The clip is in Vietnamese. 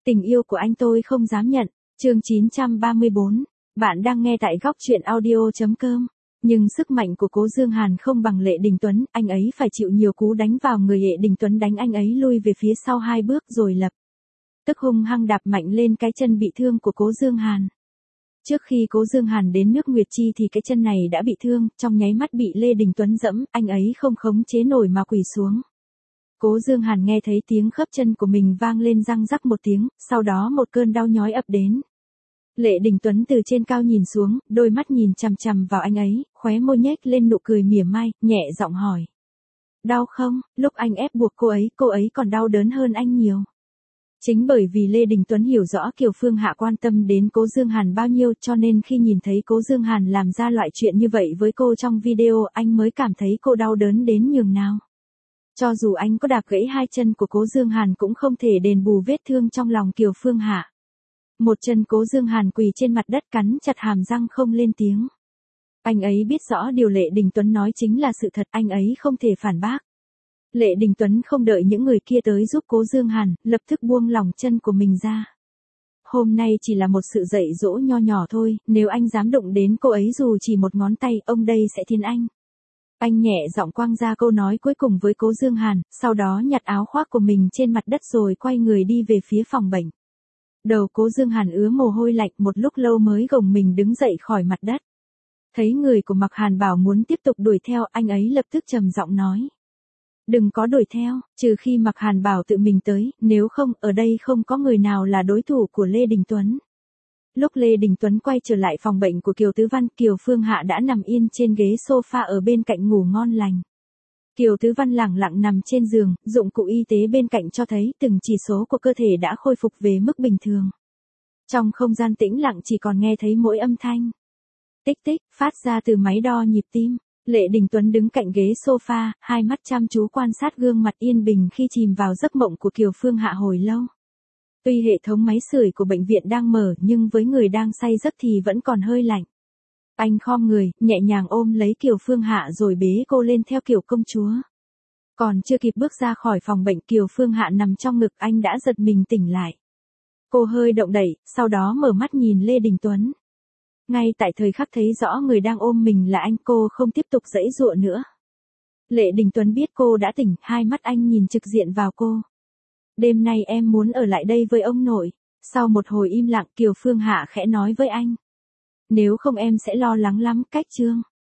Tình yêu của anh tôi không dám nhận. Chương 934. Bạn đang nghe tại góc truyện audio.com. Nhưng sức mạnh của Cố Dương Hàn không bằng Lệ Đình Tuấn, anh ấy phải chịu nhiều cú đánh vào người. Lệ Đình Tuấn đánh anh ấy lui về phía sau 2 bước rồi lập tức hung hăng đạp mạnh lên cái chân bị thương của Cố Dương Hàn. Trước khi Cố Dương Hàn đến nước Nguyệt Chi thì cái chân này đã bị thương, trong nháy mắt bị Lê Đình Tuấn dẫm, anh ấy không khống chế nổi mà quỳ xuống. Cố Dương Hàn nghe thấy tiếng khớp chân của mình vang lên răng rắc một tiếng, sau đó một cơn đau nhói ập đến. Lệ Đình Tuấn từ trên cao nhìn xuống, đôi mắt nhìn chằm chằm vào anh ấy, khóe môi nhếch lên nụ cười mỉa mai, nhẹ giọng hỏi. Đau không? Lúc anh ép buộc cô ấy còn đau đớn hơn anh nhiều. Chính bởi vì Lê Đình Tuấn hiểu rõ Kiều Phương Hạ quan tâm đến Cố Dương Hàn bao nhiêu cho nên khi nhìn thấy Cố Dương Hàn làm ra loại chuyện như vậy với cô trong video anh mới cảm thấy cô đau đớn đến nhường nào. Cho dù anh có đạp gãy 2 chân của Cố Dương Hàn cũng không thể đền bù vết thương trong lòng Kiều Phương Hạ. Một chân Cố Dương Hàn quỳ trên mặt đất cắn chặt hàm răng không lên tiếng. Anh ấy biết rõ điều Lệ Đình Tuấn nói chính là sự thật, anh ấy không thể phản bác. Lệ Đình Tuấn không đợi những người kia tới giúp Cố Dương Hàn, lập tức buông lỏng chân của mình ra. Hôm nay chỉ là một sự dạy dỗ nho nhỏ thôi, nếu anh dám đụng đến cô ấy dù chỉ một ngón tay, ông đây sẽ thiên anh. Anh nhẹ giọng quang ra câu nói cuối cùng với Cố Dương Hàn, sau đó nhặt áo khoác của mình trên mặt đất rồi quay người đi về phía phòng bệnh. Đầu Cố Dương Hàn ứa mồ hôi lạnh, một lúc lâu mới gồng mình đứng dậy khỏi mặt đất. Thấy người của Mạc Hàn Bảo muốn tiếp tục đuổi theo, anh ấy lập tức trầm giọng nói. Đừng có đuổi theo, trừ khi Mạc Hàn Bảo tự mình tới, nếu không, ở đây không có người nào là đối thủ của Lê Đình Tuấn. Lúc Lê Đình Tuấn quay trở lại phòng bệnh của Kiều Tứ Văn, Kiều Phương Hạ đã nằm yên trên ghế sofa ở bên cạnh ngủ ngon lành. Kiều Tứ Văn lẳng lặng nằm trên giường, dụng cụ y tế bên cạnh cho thấy từng chỉ số của cơ thể đã khôi phục về mức bình thường. Trong không gian tĩnh lặng chỉ còn nghe thấy mỗi âm thanh tích tích phát ra từ máy đo nhịp tim. Lệ Đình Tuấn đứng cạnh ghế sofa, hai mắt chăm chú quan sát gương mặt yên bình khi chìm vào giấc mộng của Kiều Phương Hạ hồi lâu. Tuy hệ thống máy sưởi của bệnh viện đang mở nhưng với người đang say giấc thì vẫn còn hơi lạnh. Anh khom người, nhẹ nhàng ôm lấy Kiều Phương Hạ rồi bế cô lên theo kiểu công chúa. Còn chưa kịp bước ra khỏi phòng bệnh, Kiều Phương Hạ nằm trong ngực anh đã giật mình tỉnh lại. Cô hơi động đậy, sau đó mở mắt nhìn Lê Đình Tuấn. Ngay tại thời khắc thấy rõ người đang ôm mình là anh, cô không tiếp tục giãy giụa nữa. Lệ Đình Tuấn biết cô đã tỉnh, hai mắt anh nhìn trực diện vào cô. Đêm nay em muốn ở lại đây với ông nội. Sau một hồi im lặng, Kiều Phương Hạ khẽ nói với anh. Nếu không em sẽ lo lắng lắm, cách Trương.